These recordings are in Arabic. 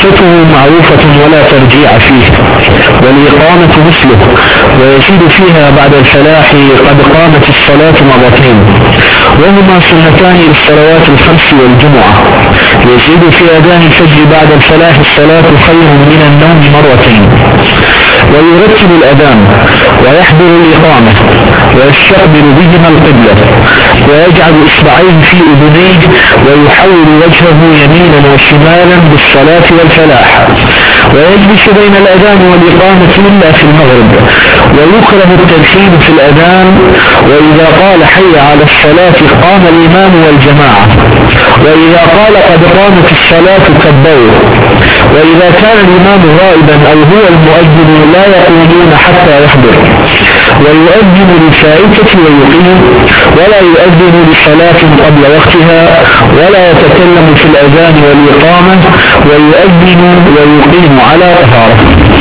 وصفته معروفة ولا ترجيع فيه، والإقامة مثله، ويزيد فيها بعد الفلاح قد قامت الصلاة مرتين، وهما سنتان للصلوات الخمس والجمعة. يزيد في أذان الفجر بعد الفلاح الصلاة خير من النوم مرتين. ويرتب الأذان ويحضر الإقامة ويستقبل بهما القبلة، ويجعل إصبعيه في أذنيه ويحول وجهه يمينا وشمالا بالصلاة والفلاح، ويجلس بين الأذان والإقامة إلا في المغرب. ويكره التدخين في الأذان، وإذا قال حي على الصلاة قام الإمام والجماعة، وإذا قال قد قامت الصلاة كبروا. وإذا كان الإمام غائبا أو هو المؤذن لا يقومون حتى يحضر. ويؤذن للفائتة ويقيم، ولا يؤذن لصلاة قبل وقتها، ولا يتكلم في الأذان والإقامة، ويؤذن ويقيم على طهارة.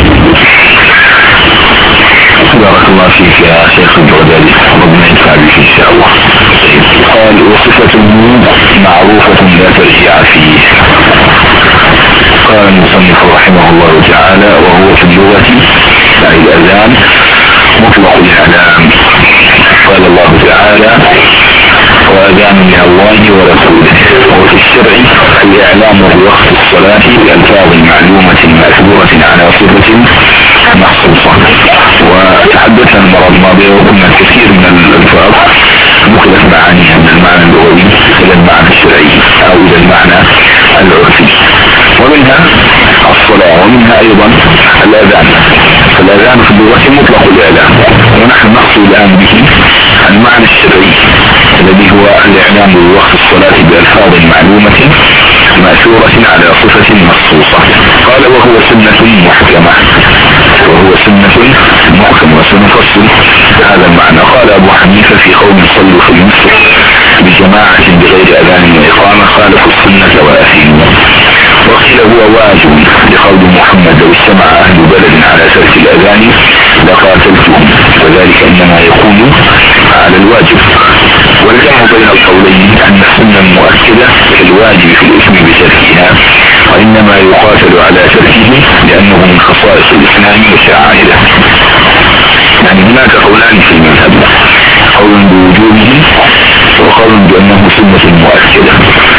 بارك الله فيك يا شيخ البغدادي، ربنا ينفع بك إن شاء الله. قال وصفة النور معروفة لا ترجيع فيه. قال المصنف رحمه الله تعالى وهو في اللغة أي الأذان مطلق الإعلام. قال الله تعالى وأذان من الله ورسوله. وفي الشرع الإعلام بوقت الصلاة بألفاظ معلومة مأثورة على صفة مخصوصة. وتحدثنا المرة الماضية وقلنا كثير من الألفاظ نقلت معانيها من المعنى اللغوي إلى المعنى الشرعي أو إلى المعنى العرفي، ومنها الصلاة ومنها أيضا الأذان. فالأذان في اللغة مطلق الإعلام، ونحن نقصد الآن به المعنى الشرعي الذي هو الإعلام بوقت الصلاة بألفاظ معلومة مأثورة على صفة مخصوصة. قال وهو سنة محكمة، وهو سنة محكمة. وسنفصل هذا المعنى. قال أبو حنيفة في قوم صلوا في المسجد بجماعة بغير أذان وإقامة خالفوا السنة وأثيموا. وقيل هو واجب لقول محمد لو اجتمع أهل بلد على ترك الأذان لقاتلتهم، وذلك إنما يكون على الواجب. والجمع بين القولين أن السنة المؤكدة كالواجب في الإثم بتركها، وإنما يقاتل على تركه لأنه من خصائص الإسلام وشعائره. يعني هناك قولان في المذهب، قول بوجوبه وقول بأنه سنة مؤكدة.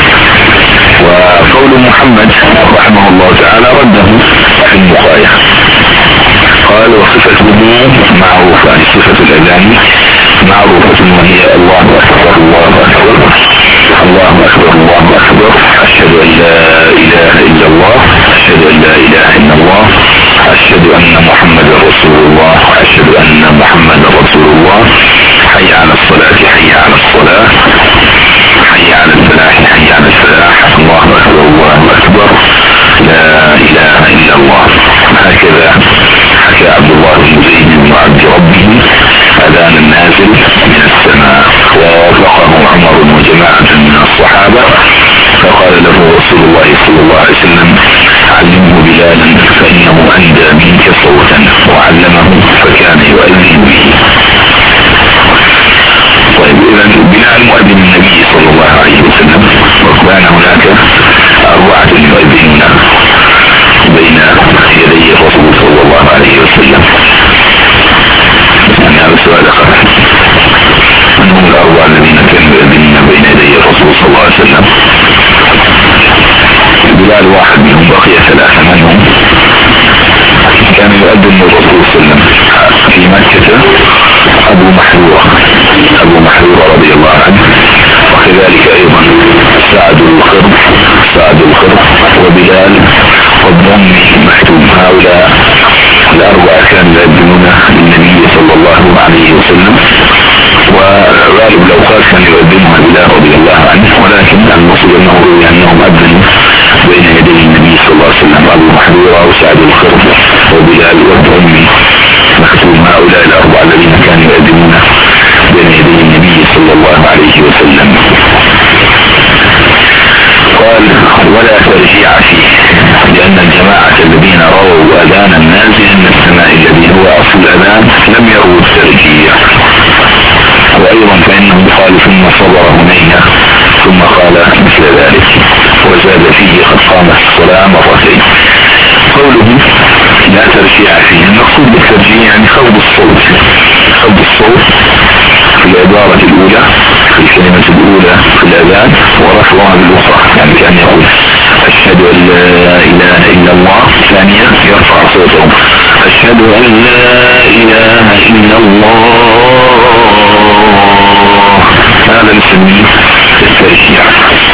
وقول محمد رحمه الله تعالى رده في البقايا. قال وصفته معروفة، صفة الأذان معروفة وهي الله أكبر الله أكبر الله أكبر الله أكبر أشهد أن لا إله إلا الله أشهد أن لا إله إلا الله أشهد أن محمد رسول الله أشهد أن محمد رسول الله حي على الصلاة حي على الصلاة حي على الفلاح حي على الفلاح الله أكبر الله أكبر لا إله إلا الله. هكذا حكى عبد الله بن زيد بن عبد ربه أذان النازل من السماء، ووافقه عمر وجماعة من الصحابة، فقال له رسول الله صلى الله عليه وسلم علمه بلالا فإنه أندى منك صوتا، وعلمه فكان يؤذن به. طيب إذن بناء المؤذن النبي صلى الله عليه وسلم، وكان هناك 4 يؤذنون بين يدي الرسول صلى الله عليه وسلم. يعني هذا السؤال أخر، من هم ال4 الذين كانوا يؤذنون بين يدي الرسول صلى الله عليه وسلم؟ بلال واحد منهم، بقي 3. من هم؟ كان يؤذن الرسول صلى الله عليه وسلم في مكة أبو محذورة رضي الله عنه، وكذلك أيضا سعد الخرب وبلال وابن أم مكتوم. هؤلاء ال4 كانوا يؤذنون للنبي صلى الله عليه وسلم، وغالب الأوقات كان يؤذنها بلال رضي الله عنه، ولكن المقصود أنه روي أنهم أذنوا بين يدي النبي صلى الله عليه وسلم أبو محذورة وسعد الخرب وبلال وابن أم مكتوم. هؤلاء ال4 الذين كانوا يؤذنون بين يدي النبي صلى الله عليه وسلم. قال ولا ترجيع فيه، لأن الجماعة الذين رووا أذان النازل من السماء الذي هو أصل الأذان لم يروا الترجيع. وأيضا فإنه قال ثم صبر هنينا ثم قال مثل ذلك، وزاد فيه قد قامت الصلاة مرتين. ترجيع فيه. المقصود بالترجيع يعني خفض الصوت في العبارة الأولى في الكلمة الأولى في الأذان ورفعها بالأخرى، يعني كان يقول أشهد أن لا إله إلا الله، ثانيا يرفع صوته أشهد أن لا إله إلا الله، هذا نسميه الترجيع.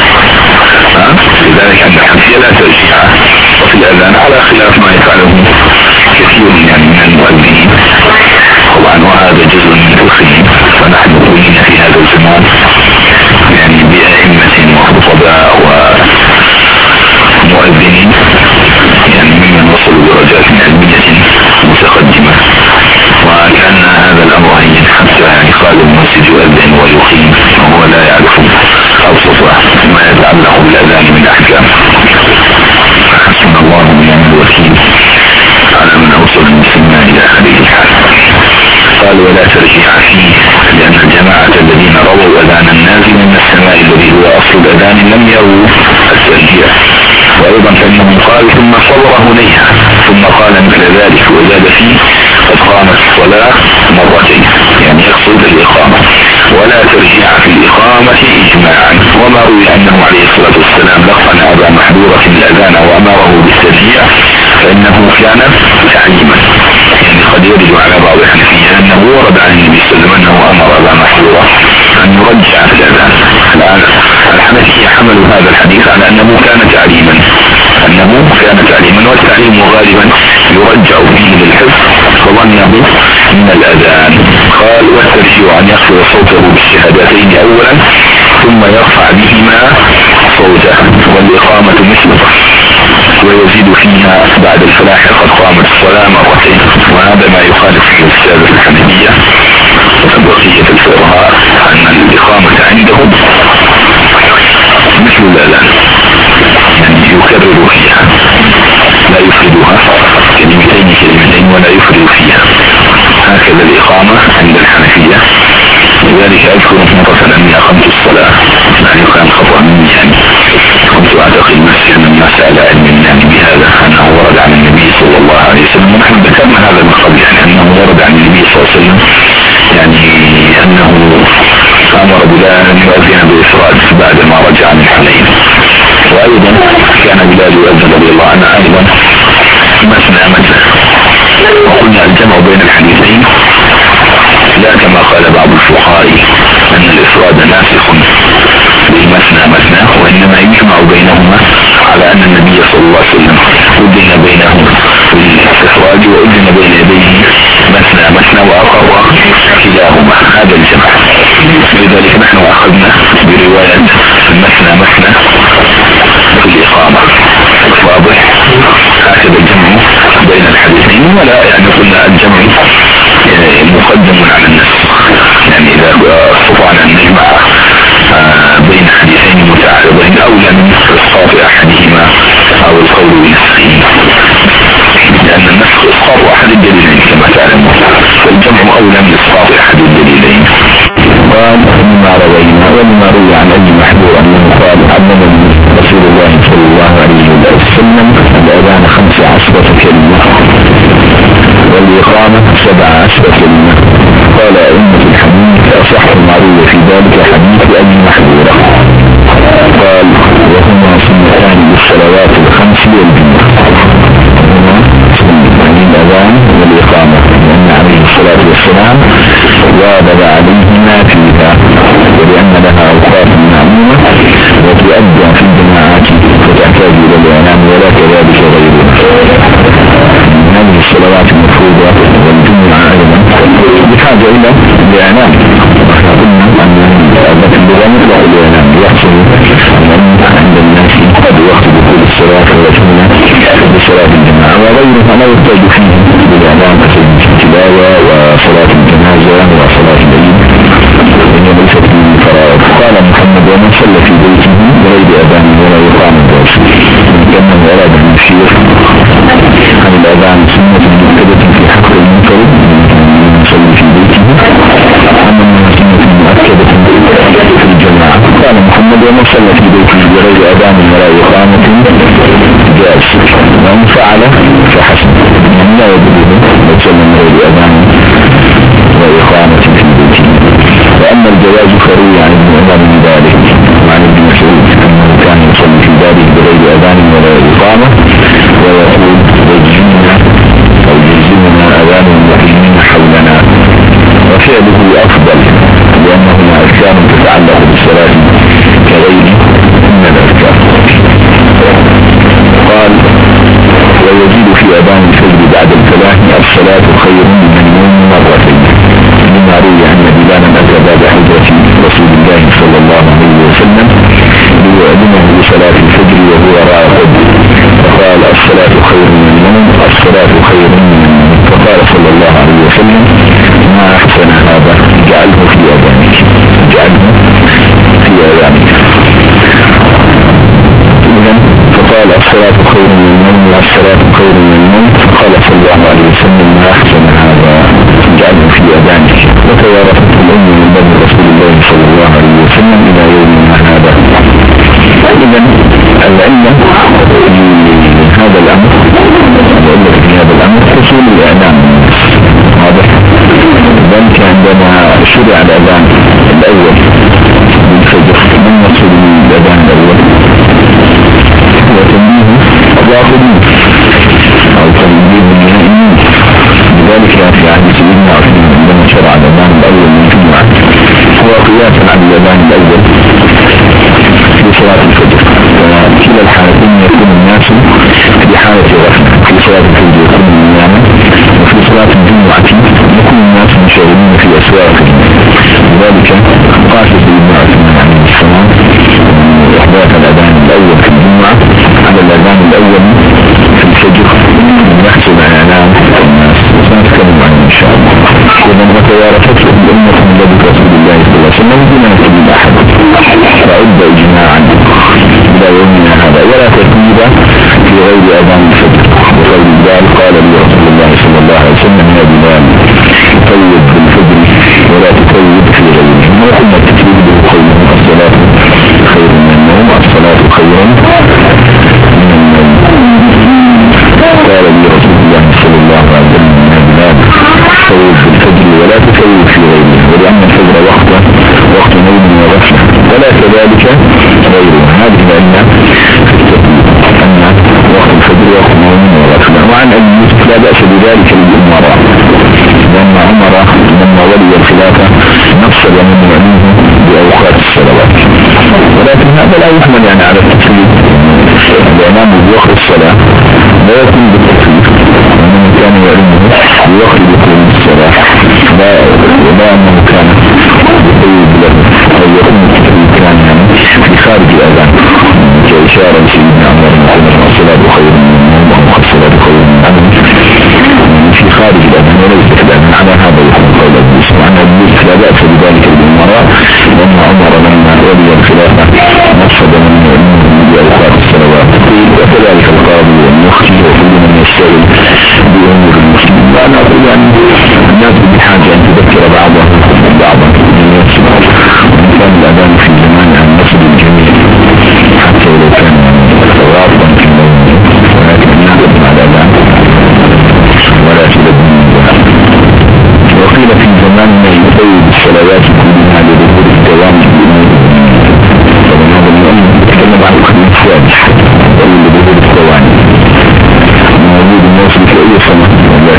لذلك عند الحنفية لا ترجيع وفي الأذان على خلاف ما يفعله كثير يعني من المؤذنين طبعا، وهذا جزء من فقههم. فنحن كلنا في هذا الزمان يعني بأئمة وخطباء ومؤذنين يعني ممن وصلوا درجات علمية متقدمة، وكان هذا الأمر هين حتى يعني خالد المسجد يؤذن ويقيم وهو لا يعرف أبسط ما يتعلق بالأذان من أحكام. حسبنا الله ونعم الوكيل على من أوصل المسلمين إلى هذه الحال. قال ولا ترجيع فيه، لأن الجماعة الذين رووا أذان النازل من السماء الذي هو أصل الأذان لم يروا الترجيع. وأيضا فإنهم قال ثم صبر هنيها ثم قال مثل ذلك وزاد فيه قد قامت الصلاة مرتين، يعني يقصد الإقامة. ولا ترجيع في الإقامة إجماعا. وما روي أنه عليه الصلاة والسلام لقن أبا محذورة الأذان وأمره بالترجيع فإنه كان تعليما، يعني قد يرد على بعض الحنفية أنه ورد عن النبي صلى الله عليه وسلم أنه أمر أبا محذورة أن يرجع في الأذان. الآن الحنفية حملوا هذا الحديث على أنه كان تعليما، والتعليم غالبا يرجع فيه للحفظ فظنه من الأذان. قال والترجيع أن يخفض صوته بالشهادتين أولا ثم يرفع بهما صوته، والإقامة مثله ويزيد فيها بعد الفلاح قد قامت الصلاة مرتين. وهذا ما يخالف فيه السادة الحنفية وبقية الفقهاء أن الإقامة عندهم مثل الأذان، يعني يكرر فيها لا يفردها كلمتين ولا يفرد فيها، هكذا الإقامة عند الحنفية. لذلك أذكر مرة أني أقمت الصلاة، يعني كان خطأ مني، يعني كنت أعتقد نفسي من مسألة علم يعني بهذا أنه ورد عن النبي صلى الله عليه وسلم، ونحن ذكرنا هذا من قبل يعني أنه ورد عن النبي صلى الله عليه وسلم يعني أنه أمر بلال أن يؤذن بإفراد بعد ما رجع من حنين. وأيضا كان بلال يؤذن رضي الله عنه أيضا مثنى. وقلنا الجمع بين الحديثين لا كما قال بعض الفقهاء أن الإفراد ناسخ بالمثنى، وإنما يجمع بينهما على أن النبي صلى الله عليه وسلم أذن بينه بالإفراد وأذن بين يديه مثنى وأقر كلاهما، هذا الجمع. لذلك نحن أخذنا برواية مثنى في الإقامة، واضح؟ هكذا الجمع بين الحديثين، ولا يعني قلنا الجمع مقدم على النسخ، يعني إذا استطعنا أن نجمع بين حديثين متعارضين أولى من إسقاط أحدهما أو القول بنسخه، لأن النسخ إسقاط أحد الدليلين كما تعلمون، فالجمع أولى من إسقاط أحد الدليلين. قال مما روينا ولما روي عن أي محذور أنه قال علمني رسول الله صلى الله عليه وسلم الأذان 15 كلمة والإقامة 17 كلمة. قال أئمة الحديث أصح ما روي في ذلك حديث أبي محذورة. قال وهما سنتان للصلوات الخمس والجمعة، يعني الأذان والإقامة، لأن عليه الصلاة والسلام واظب عليهما فيها، ولأن لها أوقات معلومة وتؤدى في الجماعات فتحتاج إلى الإعلام، ولا كذلك غيرها. هذه الصلوات المفروضة والجمعة أيضا بحاجة إلى الإعلام، وإحنا قلنا أن هذا اللغة مطلق الإعلام يحصل عند الناس قد وقت دخول الصلاة ويتمنى بصلاة الجماعة، وغيرها لا يحتاج فيه بالإعلام كالتلاوة وصلاة الجنازة وصلاة العيد، وهي ليست من الفرائض. قال محمد ومن صلى في بيته بغير أذان ولا يقام الرسول، كما أراد أن يشير عن الأذان سنة مؤكدة في حق المنكر من صلى في بيته، أما أنها سنة مؤكدة في الجماعة. قال محمد ومن صلى في بيته بغير أذان ولا إقامة جائز، ومن فعل فحسن، يعني لا يجب الجواز فروي عن ابن عمر بذلك وعن ابن مسعود أنه كان يصلي في بابه بغير أذان ولا إقامة ويقول يجزمنا أذان المقيمين حولنا، وفعله أفضل لأنهما أذكار تتعلق بالصلاة كغيره من الأذكار. قال ويزيد في أذان الفجر بعد الفلاح الصلاة خير من النوم مرتين، لما روي أن بلالا أتى باب حجرة رسول الله صلى الله عليه وسلم ليؤذنه بصلاة الفجر وهو راقد، فقال الصلاة خير من النوم، الصلاة خير من النوم، فقال صلى الله عليه وسلم ما أحسن هذا، اجعله في أذانك، اجعله في أذانك. فقال الصلاة خير من النوم، الصلاة خير من النوم، فقال صلى الله عليه وسلم ما أحسن هذا، اجعله في أذانك. وتوارثت الأم من باب رسول الله صلى الله عليه وسلم إلى يومنا هذا. إذن العلة هذا الأمر، العلة في هذا الأمر حصول الإعلام واضح، ذلك عندما شرع الأذان الأول بالفجر من مقصود الأذان الأول وتنبيه الراقدين أو تنبيه النائمين، لذلك في عهد سيدنا عثمان عندما شرع الأذان الأول من الجمعة هو قياسا على الأذان الأول لصلاة الفجر، وكلا الحالتين يكون الناس في حالة غفلة، في صلاة الفجر يكون نياما، وفي صلاة الجمعة يكون الناس مشغولين في أسواقهم، لذلك قاس سيدنا عثمان عليه السلام إحداث الأذان الأول في الجمعة على الأذان الأول في الفجر يحصل إعلام الناس، وسنتكلم عنه إن شاء الله. إذن وتوارثته الأمة من لدى رسول الله صلى الله عليه وسلم دون يكتب أحد، فعد إجماعا إلى يومنا هذا، ولا ترتيب في غير أذان الفجر. وقول بلال قال لي رسول الله صلى الله عليه وسلم يا بلال طيب بالفجر ولا تطيب في غيره، وقلنا التكليف بالقول الصلاة خير من النوم، الصلاة خير من النوم. قال لي رسول الله صلى الله عليه وسلم يا بلال طيب بالفجر ولا تطيب في غيره، ولأن الفجر وقت نوم وغفلة، ولا كذلك غيره. هذه العلة أن وقت الفجر وقت نوم وغفلة. وعن أبي يوسف لا بأس بذلك للأمراء، لأن عمر لما ولي الخلافة نفسد من يعنيه بأوقات الصلوات، ولكن هذا لا يحمل يعني على التكليف، الإمام بوقت الصلاة لا يكون بالتكليف، ومن كان يعلمه بوقت دخول الصلاة لا أنه كان يطيب له أو يكون التكليف كان يعني في خارج الأذان، كإشارة سيدنا عمر مثلا الصلاة خير من النوم أو الصلاة خير من العمل في خارج الأذان وليس الأذان، على هذا يكون قول أبيس. وعن أبيس لا بأس بذلك للأمراء، لأن عمر لما ولي الخلافة نفسد من يعلمه بأوقات الصلوات، وكذلك القاضي والمفتي وكل من يشتغل بأمور المسلمين. وأنا أقول يعني الناس بحاجة أن تذكر بعضهم بعضا من يسمع، وإن كان الأذان في زمان عن نصب الجميع حتى لو كان غاضبا في النوم، ولكن نعلم على الأذان ولا تلبني. وقيل في زمان ما يطيب الصلوات كلها لظهور الدوام بأمور، ومن هذا المؤمن يتكلم عن الخليل الثالث لظهور الدوام موجود الموصل في أي سنة،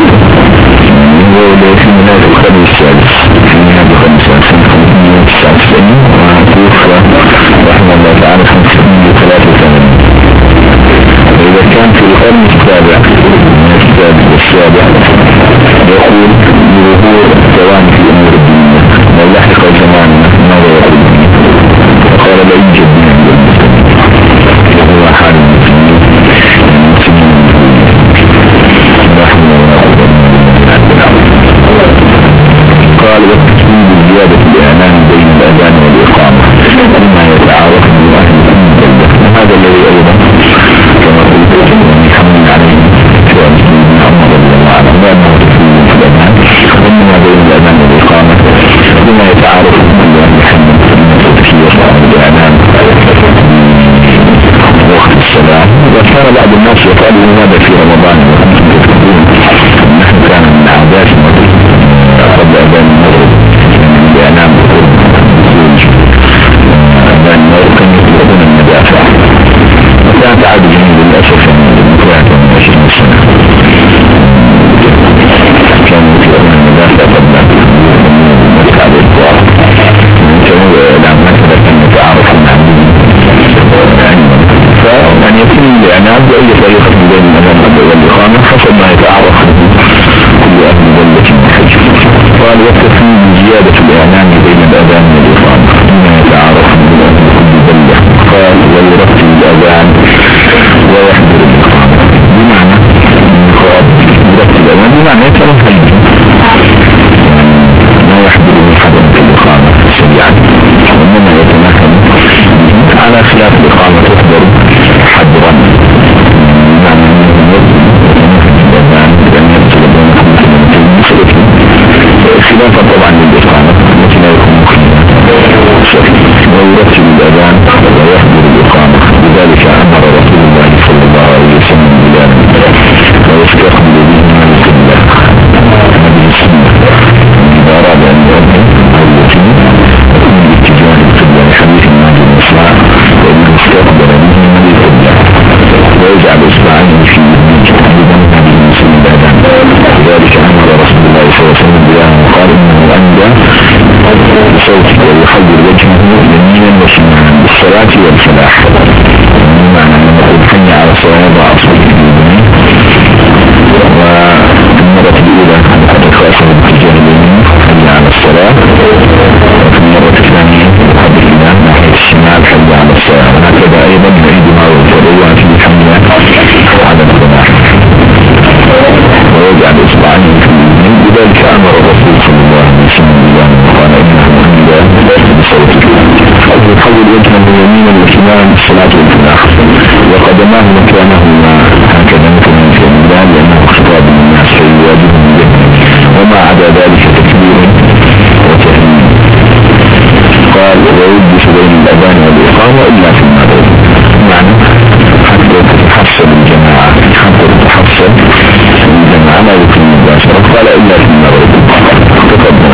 وهو في نهاية الخليل الثالث في نهاية الخليل الثالث سنة 599 وتوفى رحمه الله تعالى 583. وإذا كان في القرن السابع من السابع والسابع يقول بظهور الدوام في أمور الدنيا، ولحق زماننا ماذا يقول؟ فقال لا يوجد من المسلمين، وهو حال المسلمين قال والتسليم بزيادة الإعلان بين الأذان والإقامة مما يتعارف من أهل الدنيا، وهذا الذي أيضا كما قلت ومحمد عليه سؤال سيدنا عمر رضي الله عنه، لأنه تسليم في الأذان ومما بين الأذان والإقامة بما يتعارف من أهل محمد من التذكير والإعلان وقت الصلاة. وكان بعض الناس يقال لماذا في رمضان وأنتم تذكرون نحن كان من عاداتنا قبل أذان المغرب بأنام وأي طريقة بين الأذان والإقامة حسب ما يتعرف كل أهل بلدة محج. قال يكتفي بزيادة الإعلام بين الأذان والإقامة مما يتعرف كل أهل كل بلدة. قال ويرتب الأذان ويحضر الإقامة بمعنى يرتب الأذان بمعنى يترفع ما يحضر من حضر الإقامة سريعا، وإنما يتمكن على خلاف الإقامة تحضر حضرا بمعنى خلافا طبعا للإقامة التي لا يكون مخيما. ويرتب الأذان ويحضر الإقامة، لذلك أمر رسول الله صلى الله عليه وسلم بلالا ويستقبل به من القبلة هذه السنة إذا أراد أن يؤذن أو يتم يكون باتجاه القبلة لحديث النبي الإسلام وإن استقبل به من القبلة ويجعل إصبعيه في يدن هذه المسلم الأذان. لذلك أمر رسول الله صلى الله عليه وسلم بلالا وقال إنه أندى بصوته ويحضر وجهه يمينا وشمالا بالصلاة والفلاح، بمعنى أن نقول حي على الصلاة وضع صوته بيدنيه، والمرة الأولى قد خاصة باتجاه اليمين حي على الصلاة، وفي المرة الثانية يحضر إلى ناحية الشمال حي على الصلاة، وهكذا أيضا يعيد ما يفرقها في حي على الفلاح ويجعل إصبعيه في اليمين. بذلك أمر الرسول صلى الله عليه وسلم وقال إنه أندى بصوته يحول وجهه يمينا وشمالا بالصلاة والفلاح وقدماه مكانهما هكذا مثلا في الميلاد لأنه خطاب للناس فيواجههم به، وما عدا ذلك تكبير وتهليل. قال ويجلس بين الأذان والإقامة إلا في المغرب، يعني حتى تتحصل الجماعة لا يكون مباشرة. قال إلا في المغرب تقدم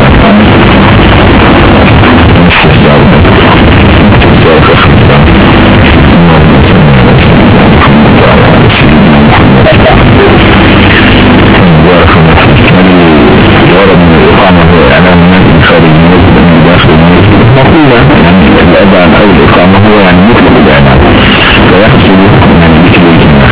ورد من الإقامة هو إعلام الناس خارج المسجد من داخل المسجد مقولة، يعني الأذان أو الإقامة هو يعني مطلق الإعلام فيحصل يعني مثل الجماعة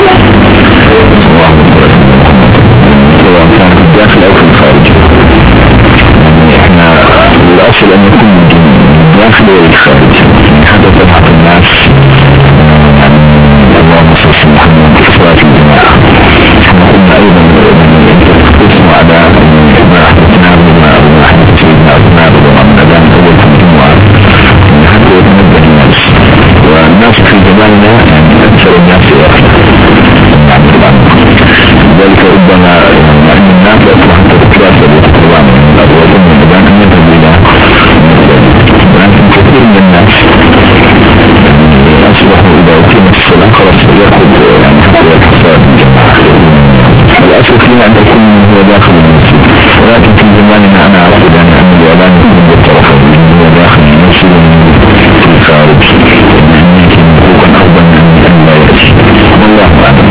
سواء كان في الداخل أو في الخارج. يعني إحنا الأصل أن يكون من الداخل والخارج حتى تبحث الناس يعني اللهم صل وسلم محمد في صلاة الجماعة. احنا قلنا أيضا اسمه على ما أحدثنا بما أحدث سيدنا أبناء ورمضان أول في الجمعة حتى يتنبه الناس، والناس في زماننا يعني أكثر الناس ذلك ربما أن الناس أصبح تتكاسل وتتوان من الأرواح من الأذان أن يذهب إلى لكن كثير من الناس أصبحوا إذا أقيمت الصلاة خلاص يأخذ يعني حتى الحصاد من جماعة. الأصل فينا أن يكون هو داخل المسجد، ولكن في زماننا أنا أعتقد أن الإعلان يكون بالطرف هو داخل المسجد في الخارج يمكن حقوقا أفضل من أن لا يأتي والله أعلم.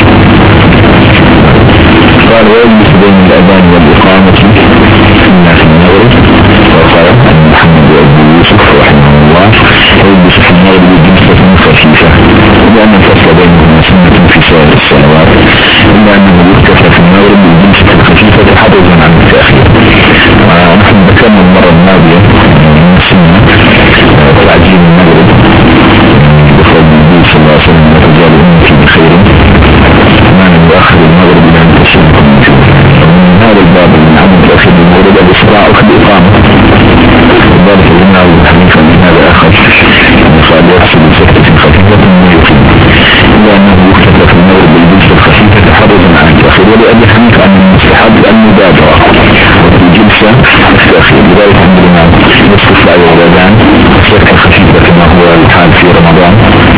قال ويجلس بين الأذان والإقامة إلا في المغرب. وقال عن محمد وأبو يوسف رحمه الله ويجلس في المغرب جلسة خفيفة، لأن الفصل بينهما سنة في سائر الصلوات، إلا أنه يكتفى في المغرب بالجلسة الخفيفة تحرزا عن التأخير. ونحن ذكرنا المرة الماضية من السنة تعجيل المغرب بفضل النبي صلى الله عليه وسلم ورجال أمتي بخير ما نؤخر المغرب إلى أن تشرك من هذا الباب من عدم تأخير المغرب الإسراع في الإقامة. وذلك لنا وحنيفا من هذا آخر قال يحصل بسكتة خفيفة من يقيم، إلا أنه يكتب في المغرب بالجلسة الخفيفة تحرزا عن التأخير، ولأبي حنيفة أن المستحب المبادرة وفي الجلسة التأخير. لذلك عندنا يصف على الأذان سكتة خفيفة كما هو الحال في رمضان،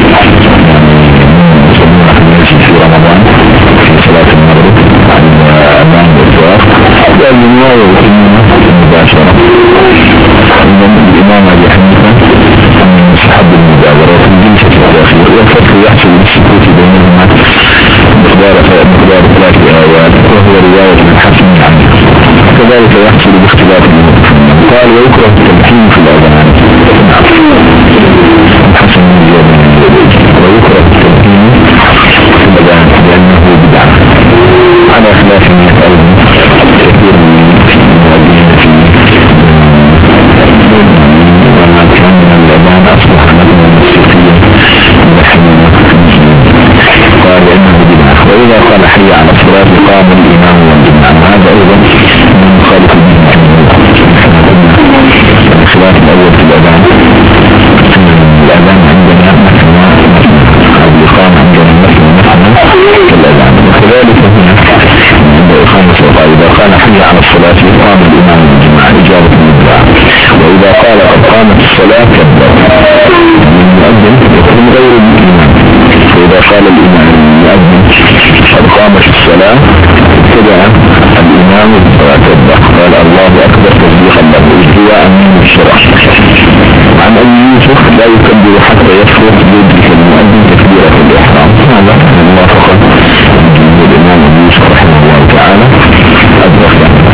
يصلون في المسجد في رمضان في صلاة المغرب عن الأذان والإفطار لأنه يقيمون مباشرة. الإمام أبي حنيفة أن المستحب المبادرة في الجلسة التأخير، والفرق يحصل بالسكوت بينهما مقدار 3 آيات وهو رواية الحسن عنه، كذلك يحصل باختلاف المفهوم. قال ويكره التلحين في الأذان الحسن ويكره التلحين قال حي على الصلاة قام الإمام بالجماعة إجابة الدعاء. وإذا قال قد قامت الصلاة كبر المؤذن يكون غير الإمام. فإذا قال الإمام المؤذن قد قامت الصلاة ابتدأ الإمام فكبر قال الله أكبر تصديقا له اتباعا من الشرع. عن أبي يوسف لا يكبر حتى يفرغ يدرك المؤذن تكبيرة الإحرام. هذا موافقة الإمام أبي يوسف رحمه الله تعالى أدرك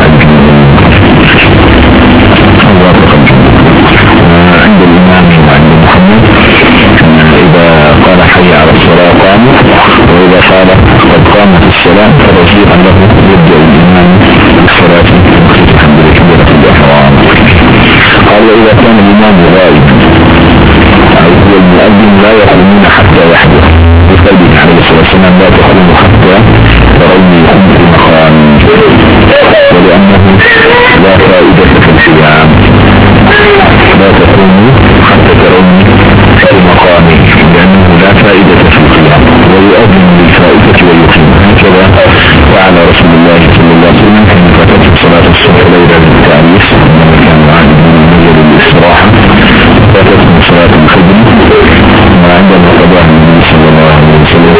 عند الإمام وعند محمد إذا قال حي على الصلاة قاموا، وإذا قال قد قامت الصلاة فرجيئا له يبدأ الإمام بالصلاة مختتحا بكبيرة الإحرام. قال وإذا كان الإمام غائب أو هو المؤذن لا يقومون حتى يحدث بقوله عليه الصلاة والسلام لا تقوموا حتى تروني في مقام، ولأنه لا فائدة في القيام لا تقوموا حتى تروني في مقامي لأنه لا فائدة في القيام ويؤذن بالفائدة ويقيم. هكذا فعل رسول الله صلى الله عليه وسلم حين فتت صلاة الصبح ليلة للتعريس لما كان عن المنزل للاستراحة فتت من صلاة الفجر وعندما قضاها النبي صلى الله عليه وسلم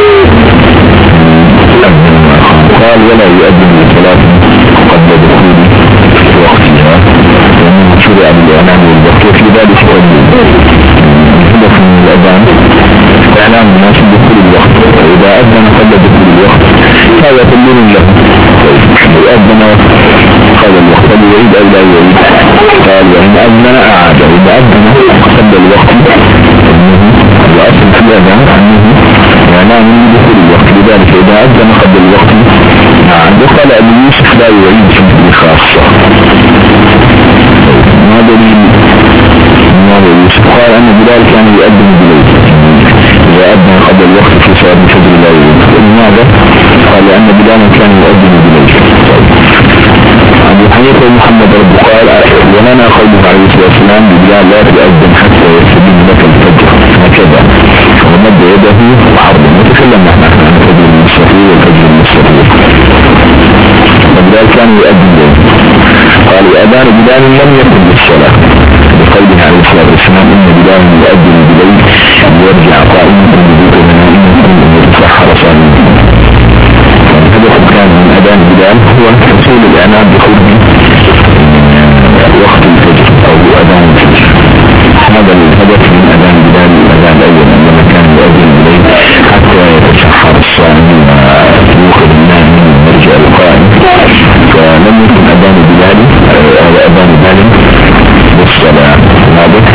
قال ولا يؤذن لصلاة قبل دخول وقتها لأنه شرع بالإعلام والوقت وفي ذلك هدف من الأذان إعلام الناس بدخول الوقت. وإذا أذن قبل دخول الوقت هذا تدل له يؤذن قبل الوقت يعيد أو لا يعيد. قال وإن أذن أعاد. وإذا أذن قبل الوقت الأصل في الأذان أنه إعلام بدخول الوقت، لذلك إذا أذن قبل الوقت أعاد. وقال أبو يوسف لا يعيد في خاصة. ما دليل أبو يوسف؟ قال أن بلال كان يؤذن بليل إذا أذن قبل الوقت في صلاة الفجر لا يعيد. لماذا؟ قال لأن بلال كان يؤذن بليل. أبو حنيفة ومحمد رب قال ولنا قوله عليه الصلاة والسلام ببلال لا تؤذن حتى يستبين لك الفجر هكذا ومد يده وعرضه. نتكلم نحن عن الفجر المستطير والفجر المستطير. فبلال كان يؤذن بليل. قال وأذان بلال لم يكن للصلاة بقوله عليه الصلاة والسلام إن بلال يؤذن بليل ويرجع قائما بذكر منائمه ويتسحر صالحا. الهدف كان من أذان بلال هو حصول الإعلام بقوله وقت الفجر أو أذان الفجر. هذا الهدف من أذان بلال الأذان الأول عندما كان يؤذن بليل حتى يتسحر الصائم ويوقظ النائم ويرجع القائم. فلم يكن أذان بلال أذان بلال بالصلاة. واضح؟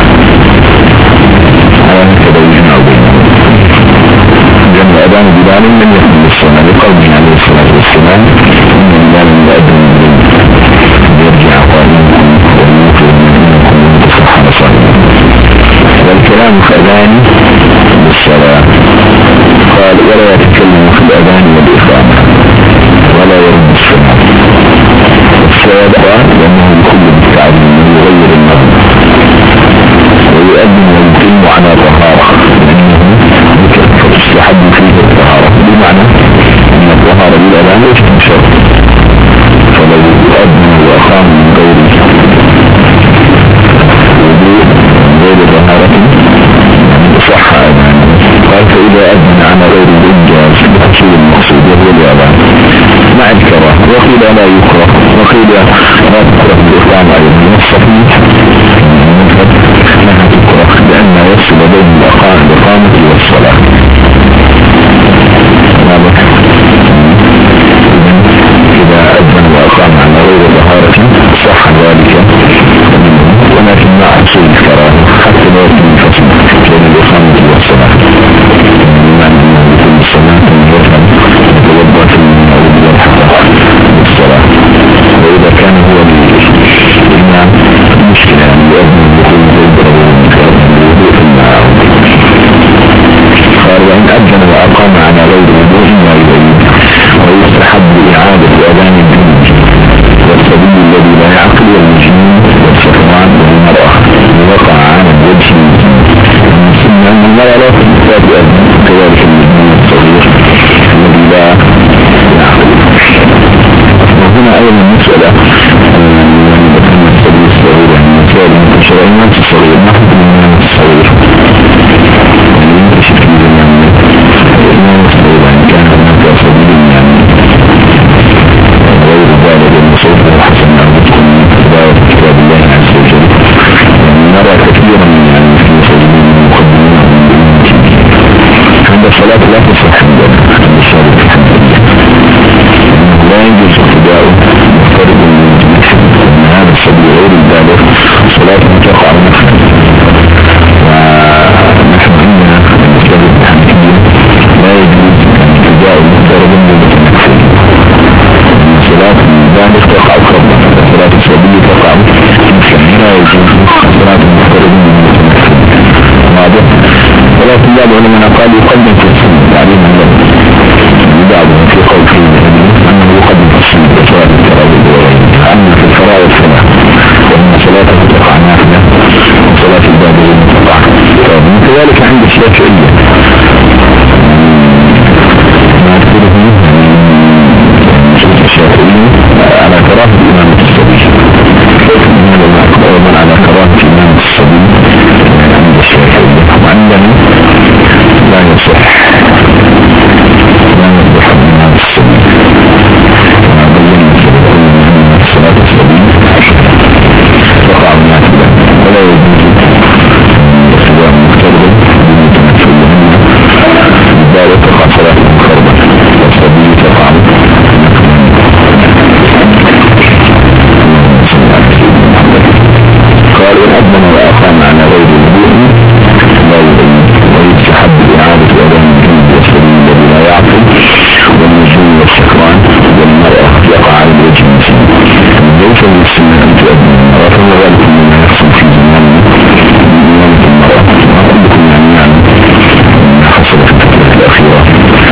على هكذا يجمع بينهم لأن أذان بلال لم يكن بالصلاة لقوله عليه الصلاة والسلام إن بلال يؤذن بليل يرجع قائما ويوقظ النائم ويتسحر صائما. والكلام في الأذان بالصلاة. قال ولا يتكلم في الأذان والإقامة ولا يرد الصلاة. الصواب لأنه يكون بالتعليم ويغير النظر ويؤذن ويقيم على طهارة لأنه فتستحب فيه الطهارة بمعنى أن الطهارة للأذان ليست شرط. فلو يؤذن وأقام من غير وضوء غير طهارة صح ذلك تقع فرضا صلاة الصبي تقع لا يجوز صلاة المفترض من المتمثل واضح. ولكن بعض العلماء قال يقدم في السنة تعليما له بعضهم في قول فيه أنه يقدم في السنة صلاة التراويح وغيرها. أما في الفرائض فلا، وأن صلاته تقع نافلة وصلاة البابين تقع فرضا. كذلك عند الشافعية ما أذكره الشافعي على كراهة الإمام الصبي، أيضا على كراهة الإمام الصبي عند الشافعي. وعندنا لا يصح الإمام الصبي ما بين صلاة الصبي تقع نافلة ولا يجوز سواء مفترض بمتمثل ذلك تقع صلاة مفرضة والصبي تقع. قال وأذن وأقام على غير الوضوء لا يبين، ويستحب إعادة أذان الجنب والسبيل الذي لا يعقل والنجوم والسكران والمرأة يقع على الوجه المسلم. ليس للسنة أن تؤذن المرأة، فهو ذلك مما يحصل في زمان المرأة. وأقول لكم يعني حصل في الفترة الأخيرة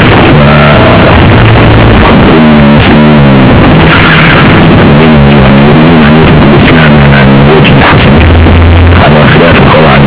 على خلاف القواعد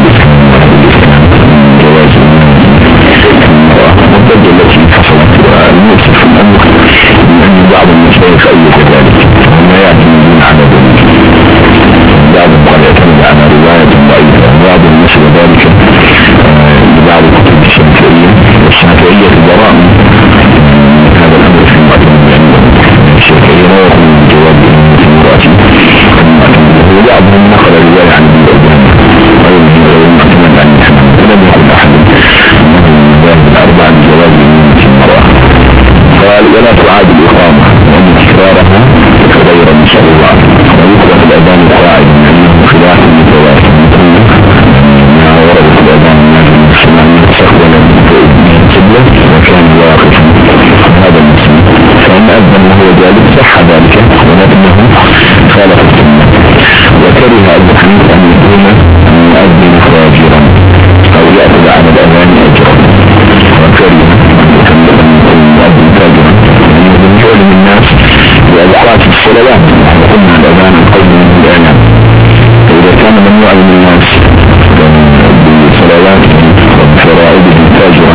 جواز المرأة والضجة التي حصلت. والمؤسف الأمر أن بعض المشايخ أيضا كذلك وما يعتمدون على ذلك، بعضهم قد يعتمد على رواية ضعيفة، وبعض المسألة ذلك لبعض كتب الشافعية البراء من هذا الأمر في المعتمد. يعني الشافعية لا يقول الجواب في مراتب وبعضهم نقل رواية عن ابن الأردن غير المعتمد عن محمد، ولم يقل أحد أنه ذاهب الأربع الجواز في المرأة. قال ولا تعاد الإقامة وأن تكرارها غير مشروع، ويكره الأذان القاعد لأنه خلاف المتواتر ما ورد في الأذان من السماء يستقبل القبلة وكان واقفا هذا المسلم، فإن أذن وهو ذلك صح ذلك ولكنه خالف السنة. وكره أبو حنيفة أن يكون المؤذن فاجرا أو يأخذ على الأذان أجرا، وكره أن يكون المؤذن فاجرا من جعل الناس بأوقات الصلوات. وقلنا الأذان القول من الإعلام، فإذا كان ممنوع من الناس بصلواتهم وبفرائضهم فاجرا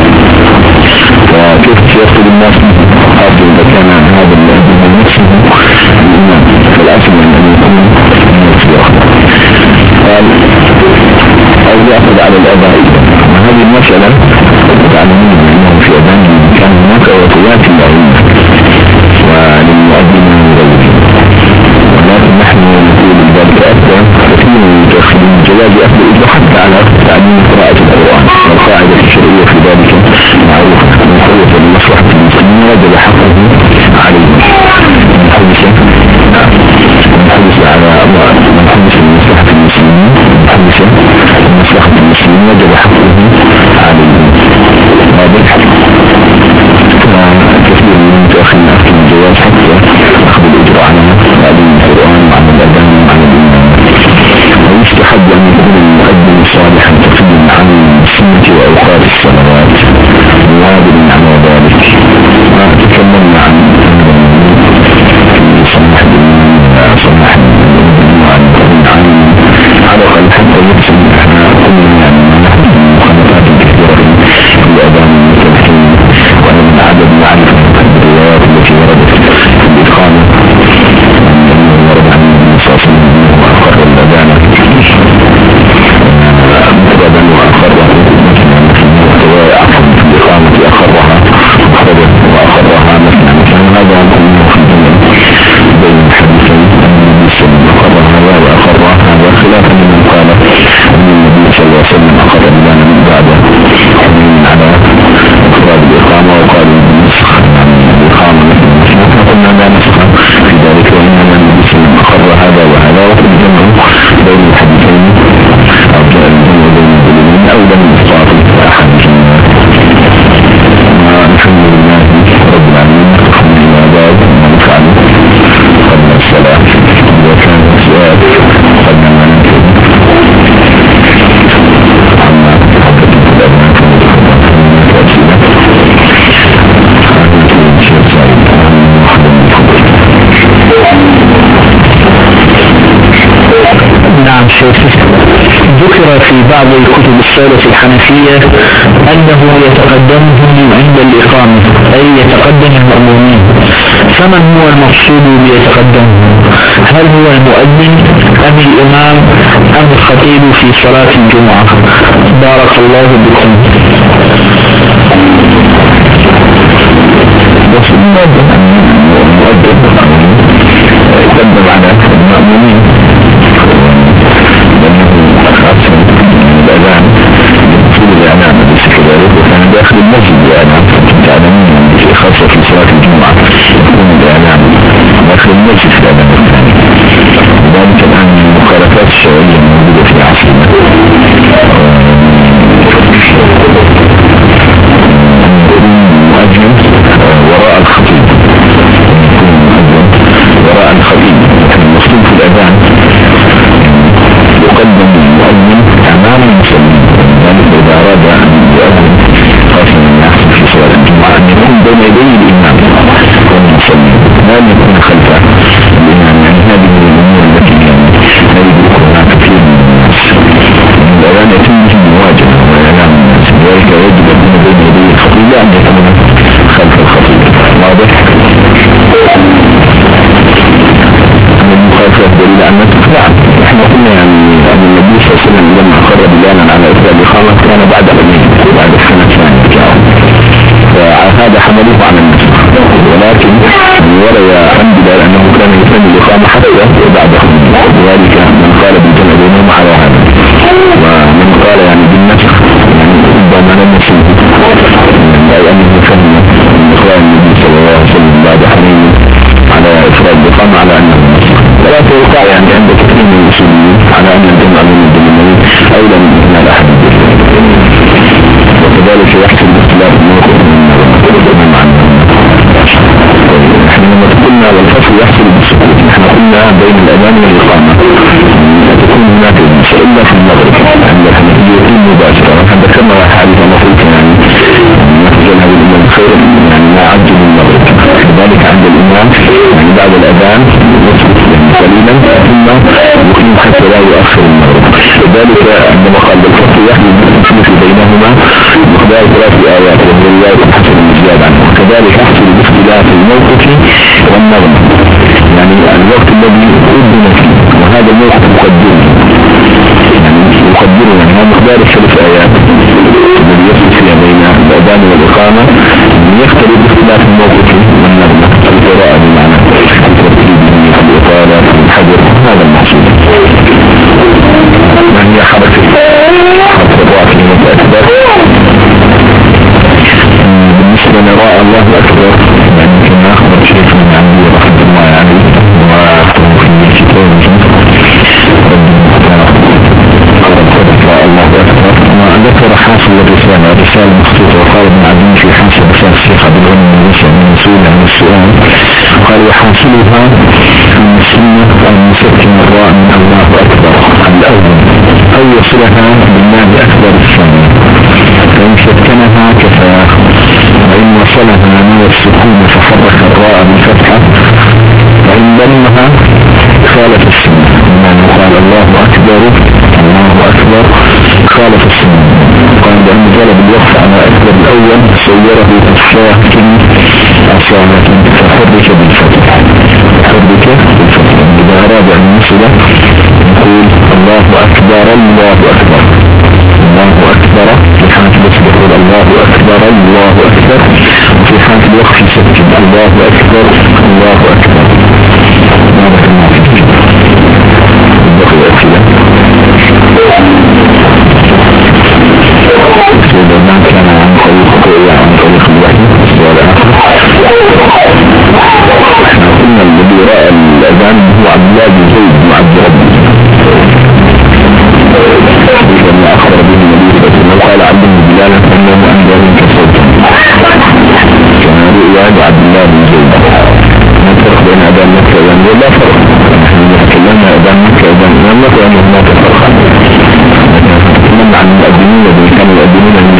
فكيف يأخذ الناس خاصة إذا كان هذا المؤذن من نفسه الإمام، فالأصل أن يكون قال أو يأخذ على الأذى. وهذه المسألة تعلمون أنه في أذان كان هناك وقيات العلم وللمؤذن من ولكن نحن نقول ذلك أكثر كثير من المتأخرين جواز أخذ الأجر حتى على تعليم قراءة القرآن، والقاعدة الشرعية في ذلك معروفة من قوة لمصلحة المسلمين وجب حقه عليه من حدث على لمصلحة المسلمين لمصلحة المسلمين وجب حقه عليه. واضح. كثير من المتأخرين أخذ الجواز حتى أخذ الأجر على تعليم القرآن وعلى الأذان وعلى الإمام. ويستحب أن يكون المؤذن صالحا تقيا عن السنة وأوقات الصلوات مواظبا على ذلك. تكلمنا عن صلح على الأقل حتى يحسن. احنا قلنا يعني ما نحن في بعض كتب السادة الحنفية أنه يتقدمهم عند الإقامة أي يتقدم المأمومين. فمن هو المقصود بيتقدمهم؟ هل هو المؤذن أم الإمام أم الخطيب في صلاة الجمعة؟ بارك الله بكم. المؤذن يقدم على المأمومين لأنه أكثر الأذان يقصد الإعلام أليس كذلك؟ وكان داخل المسجد الإعلام تعلمين خاصة في صلاة الجمعة يكون الإعلام داخل المسجد في الأذان الثاني. ذلك الآن من المخالفات الشرعية الموجودة في عصرنا مؤذن وراء الخطيب وراء الخطيب. المقصود في الأذان يقدم المؤذن أمام المصلين. ذلك إذا أراد أن يؤذن خاصة من يحصل في صلاة الجمعة أن يكون بين يدي الإمام والمصلين لا أن يكون خلفه الإمام. يعني هذه من الأمور التي لا يدركها كثير من الناس. الأذان يتم به مواجهة وإعلام الناس، ذلك يجب أن يكون بين يدي الخطيب لا أن يكون خلف الخطيب. واضح؟ المخالفة دليل عن نعم. احنا قلنا يعني أن النبي صلى الله عليه وسلم لما أخر بلالا على إثبات الإقامة كان بعد الأمين بعد السنة الثانية، فهذا حمله على النسخ. ولكن ورد عن بلال أنه كان يسمي الإقامة حتى بعده، وذلك من قال بالجمع بينهما على هذا، ومن قال يعني بالنسخ يعني ربما لم يسمه أي أنه فهم من إخوان النبي صلى الله عليه وسلم بعد حمله على إفراد الإقامة على أنه نسخ. ولا توقع يعني عند كثير من المسلمين على أن الجمع بين الدليلين أولى من الأحد، وكذلك يحصل باختلاف الموقف من معنى. نحن لما قلنا والفصل يحصل بالسكوت، نحن قلنا بين الأذان والإقامة تكون هناك إلا في المغرب عند الحنفية مباشرة. ونحن ذكرنا حديث المفروض يعني نخرج هذه الأمة الخير يعني ما عجل المغرب، كذلك عند الإمام يعني بعد الأذان يسكت قليلا ثم يقيم حتى لا يؤخر المغرب. لذلك عندما قال بالفصل يحصل بينهما مقدار 3 آيات وهي رواية الحسن المزياد عنه. وكذلك يحصل باختلاف الموقف والنغمة، يعني الوقت الذي أذن فيه وهذا الموقف مقدر يعني هو مقدار 3 آيات الذي يصل فيها بين الأذان والإقامة يختلف باختلاف الموقف والنغمة القراءة بمعنى الترتيب في الإطالة في الحجر. هذا المحصول ما هي حركة الرأس المتأكبر بالنسبة لراء الله أكبر، يعني كما أخبر شيخ من عمي رحمة الله عليه وأخبره في الكتاب الله أكبر. وذكر حاصل الرسالة مخطوطة، وقال ابن عدين في حاصل رسالة الشيخ عبد الغني من مسؤول عن السؤال قال وحاصلها أن السنة المسكن الراء من الله أكبر الأول أو يصلها بالله أكبر الثاني، فإن سكنها كفاه، وإن وصلها نوى السكون فحرك الراء بالفتحة، وإن ضمها خالف السنة يعني قال الله أكبر خالف السنة. قال بأن طلب الوقف على أكبر الأول صوره الساكن أصالة فحرك بالفتح إذا أراد أن يصل يقول الله أكبر في حالة الوقف يقول الله أكبر وفي حالة الوقف يسكن الله أكبر ماذا كان بقي أكيدا إذا ما كان عن طريق الوحي السؤال آخر. احنا قلنا الذي رأى الأذان هو عبد الله بن زيد بن عبد ربه لما أخبر به النبي صلى الله عليه وسلم قال عبد الله بلالا فإنه أنذر كصوت، كان رؤيا عبد الله بن زيد. ما الفرق بين أذان مكة وأذان لا فرق، نحن نتكلمنا أذان مكة وأذان مكة وأنه هناك فرق. نتكلم عن المؤذنين الذين كانوا يؤذنون